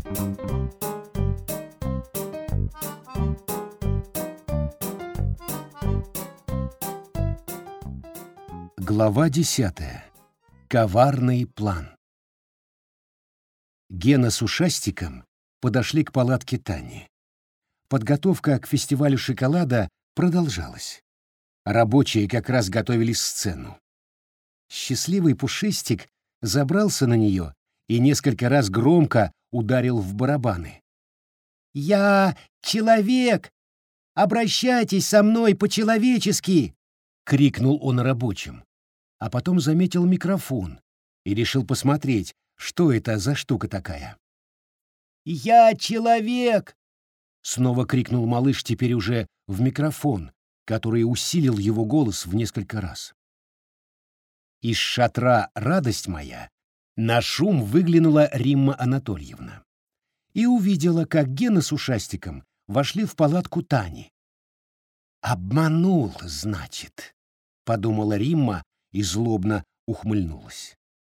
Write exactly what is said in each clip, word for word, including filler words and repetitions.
Глава десятая. Коварный план. Гена с Ушастиком подошли к палатке Тани. Подготовка к фестивалю шоколада продолжалась. Рабочие как раз готовили сцену. Счастливый Пушистик забрался на нее и несколько раз громко ударил в барабаны. «Я человек! Обращайтесь со мной по-человечески!» — крикнул он рабочим. А потом заметил микрофон и решил посмотреть, что это за штука такая. «Я человек!» — снова крикнул малыш теперь уже в микрофон, который усилил его голос в несколько раз. Из шатра «Радость моя» на шум выглянула Римма Анатольевна и увидела, как Гена с Ушастиком вошли в палатку Тани. «Обманул, значит», — подумала Римма и злобно ухмыльнулась.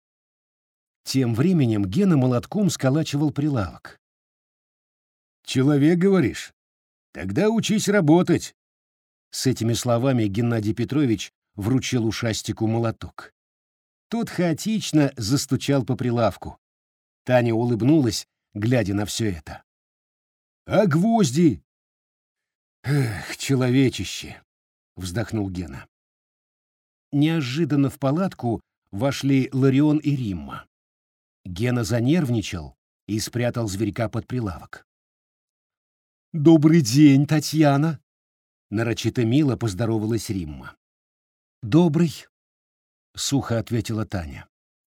Тем временем Гена молотком сколачивал прилавок. «Человек, говоришь? Тогда учись работать!» С этими словами Геннадий Петрович вручил Ушастику молоток. Тот хаотично застучал по прилавку. Таня улыбнулась, глядя на все это. «А гвозди?» «Эх, человечище!» — вздохнул Гена. Неожиданно в палатку вошли Ларион и Римма. Гена занервничал и спрятал зверька под прилавок. «Добрый день, Татьяна!» — нарочито мило поздоровалась Римма. «Добрый!» — сухо ответила Таня.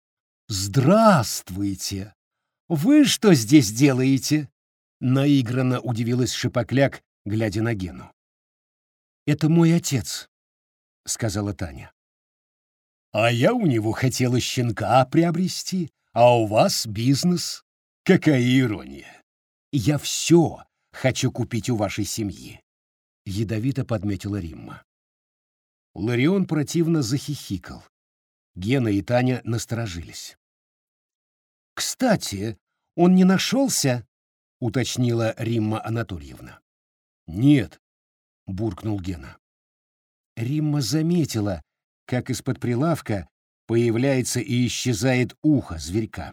«Здравствуйте! Вы что здесь делаете?» — наигранно удивилась Шипокляк, глядя на Гену. «Это мой отец», — сказала Таня. «А я у него хотела щенка приобрести, а у вас бизнес. Какая ирония! Я все хочу купить у вашей семьи», — ядовито подметила Римма. Ларион противно захихикал. Гена и Таня насторожились. «Кстати, он не нашелся?» — уточнила Римма Анатольевна. «Нет», — буркнул Гена. Римма заметила, как из-под прилавка появляется и исчезает ухо зверька.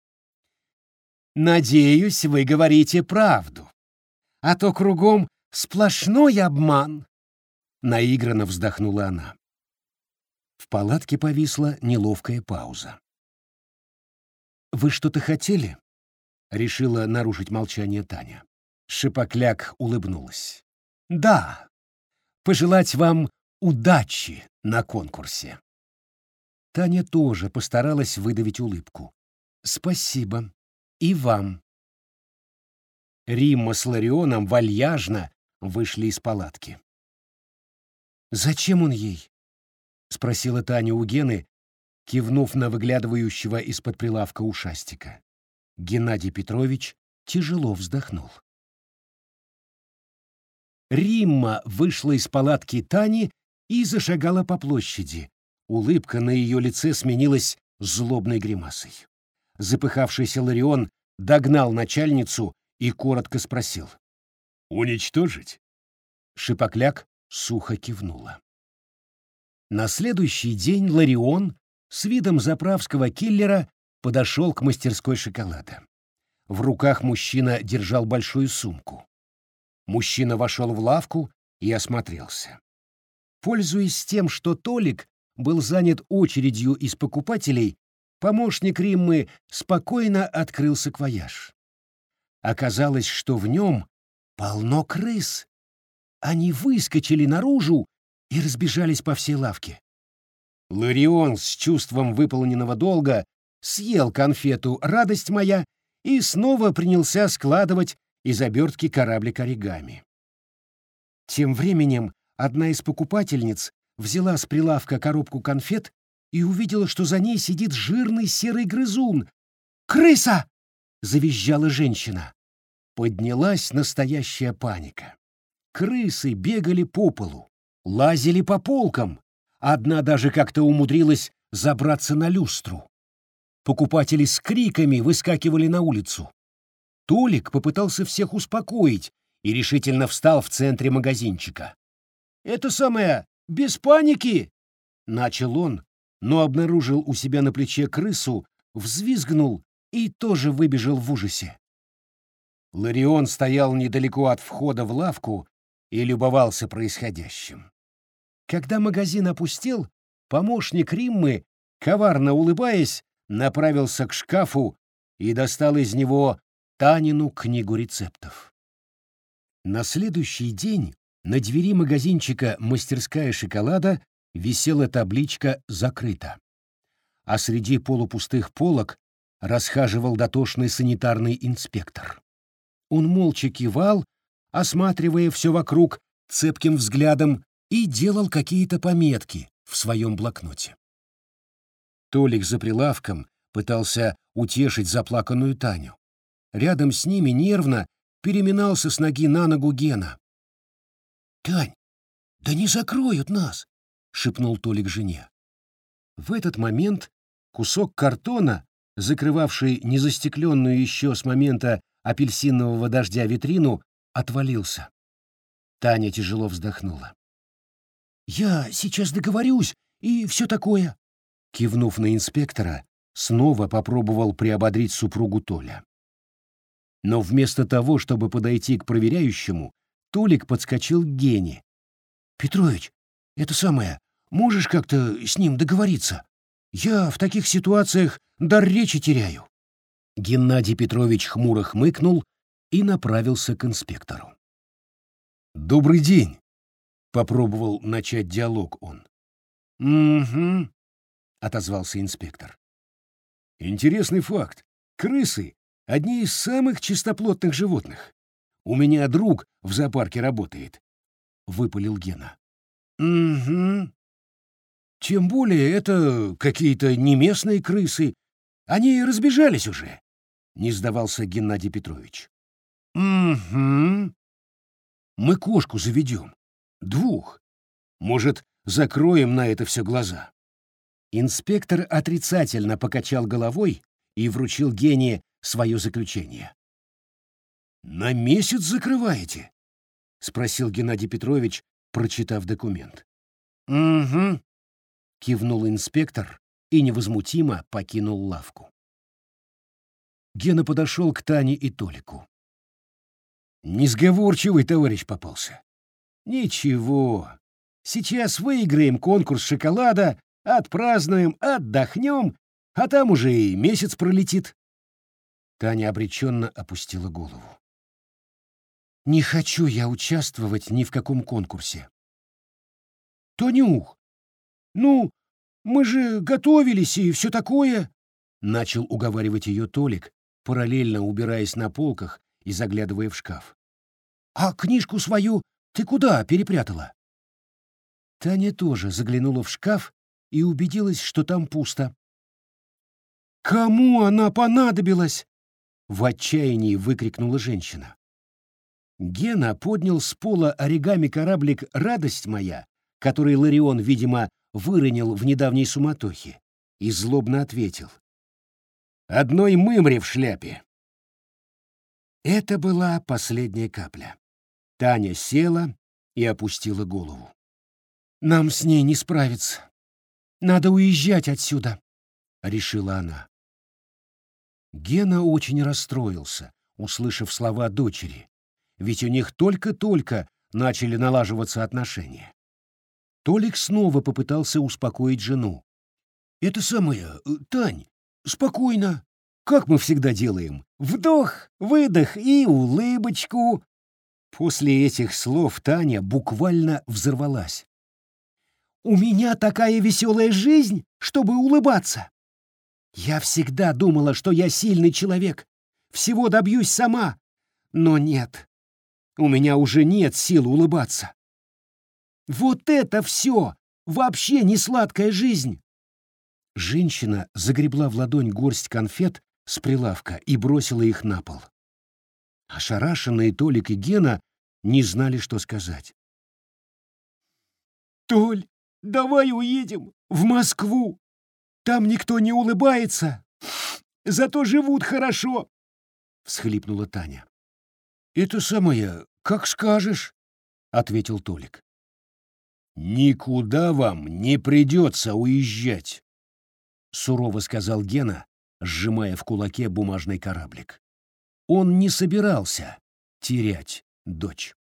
«Надеюсь, вы говорите правду, а то кругом сплошной обман», — наигранно вздохнула она. В палатке повисла неловкая пауза. «Вы что-то хотели?» — решила нарушить молчание Таня. Шипокляк улыбнулась. «Да, пожелать вам удачи на конкурсе». Таня тоже постаралась выдавить улыбку. «Спасибо. И вам». Римма с Ларионом вальяжно вышли из палатки. «Зачем он ей?» — спросила Таня у Гены, кивнув на выглядывающего из-под прилавка Ушастика. Геннадий Петрович тяжело вздохнул. Римма вышла из палатки Тани и зашагала по площади. Улыбка на ее лице сменилась злобной гримасой. Запыхавшийся Ларион догнал начальницу и коротко спросил: «Уничтожить?» Шипокляк сухо кивнула. На следующий день Ларион с видом заправского киллера подошел к мастерской шоколада. В руках мужчина держал большую сумку. Мужчина вошел в лавку и осмотрелся. Пользуясь тем, что Толик был занят очередью из покупателей, помощник Риммы спокойно открыл саквояж. Оказалось, что в нем полно крыс. Они выскочили наружу и разбежались по всей лавке. Ларион с чувством выполненного долга съел конфету «Радость моя» и снова принялся складывать из обертки кораблик оригами. Тем временем одна из покупательниц взяла с прилавка коробку конфет и увидела, что за ней сидит жирный серый грызун. «Крыса!» — завизжала женщина. Поднялась настоящая паника. Крысы бегали по полу, лазили по полкам. Одна даже как-то умудрилась забраться на люстру. Покупатели с криками выскакивали на улицу. Толик попытался всех успокоить и решительно встал в центре магазинчика. «Это самое, без паники!» — начал он, но обнаружил у себя на плече крысу, взвизгнул и тоже выбежал в ужасе. Ларион стоял недалеко от входа в лавку и любовался происходящим. Когда магазин опустел, помощник Риммы, коварно улыбаясь, направился к шкафу и достал из него Танину книгу рецептов. На следующий день на двери магазинчика «Мастерская шоколада» висела табличка «Закрыто», а среди полупустых полок расхаживал дотошный санитарный инспектор. Он молча кивал, осматривая все вокруг цепким взглядом, и делал какие-то пометки в своем блокноте. Толик за прилавком пытался утешить заплаканную Таню. Рядом с ними нервно переминался с ноги на ногу Гена. «Тань, да не закроют нас!» — шепнул Толик жене. В этот момент кусок картона, закрывавший незастекленную еще с момента апельсинового дождя витрину, отвалился. Таня тяжело вздохнула. «Я сейчас договорюсь, и все такое», — кивнув на инспектора, снова попробовал приободрить супругу Толя. Но вместо того, чтобы подойти к проверяющему, Толик подскочил к Гене. «Петрович, это самое, можешь как-то с ним договориться? Я в таких ситуациях дар речи теряю». Геннадий Петрович хмуро хмыкнул и направился к инспектору. «Добрый день», — попробовал начать диалог он. «Угу», — отозвался инспектор. «Интересный факт. Крысы — одни из самых чистоплотных животных. У меня друг в зоопарке работает», — выпалил Гена. «Угу. «Тем более это какие-то не местные крысы. Они разбежались уже», — не сдавался Геннадий Петрович. «Угу. «Мы кошку заведем. Двух. Может, закроем на это все глаза?» Инспектор отрицательно покачал головой и вручил Гене свое заключение. «На месяц закрываете?» — спросил Геннадий Петрович, прочитав документ. «Угу», — кивнул инспектор и невозмутимо покинул лавку. Гена подошел к Тане и Толику. «Несговорчивый товарищ попался». «Ничего, сейчас выиграем конкурс шоколада, отпразднуем, отдохнем, а там уже и месяц пролетит». Таня обреченно опустила голову. «Не хочу я участвовать ни в каком конкурсе». «Танюх, ну, мы же готовились и все такое», — начал уговаривать ее Толик, параллельно убираясь на полках и заглядывая в шкаф. «А книжку свою ты куда перепрятала?» Таня тоже заглянула в шкаф и убедилась, что там пусто. «Кому она понадобилась?» — в отчаянии выкрикнула женщина. Гена поднял с пола оригами кораблик «Радость моя», который Ларион, видимо, выронил в недавней суматохе, и злобно ответил. «Одной мымре в шляпе». Это была последняя капля. Таня села и опустила голову. «Нам с ней не справиться. Надо уезжать отсюда», — решила она. Гена очень расстроился, услышав слова дочери, ведь у них только-только начали налаживаться отношения. Толик снова попытался успокоить жену. «Это самое, Тань, спокойно, как мы всегда делаем. Вдох, выдох и улыбочку». После этих слов Таня буквально взорвалась. «У меня такая веселая жизнь, чтобы улыбаться. Я всегда думала, что я сильный человек, всего добьюсь сама. Но нет, у меня уже нет сил улыбаться. Вот это все вообще не сладкая жизнь!» Женщина загребла в ладонь горсть конфет с прилавка и бросила их на пол. Ошарашенные Толик и Гена не знали, что сказать. «Толь, давай уедем в Москву. Там никто не улыбается, зато живут хорошо. — всхлипнула Таня. «Это самое, как скажешь», — ответил Толик. «Никуда вам не придется уезжать», — сурово сказал Гена, сжимая в кулаке бумажный кораблик. Он не собирался терять дочь.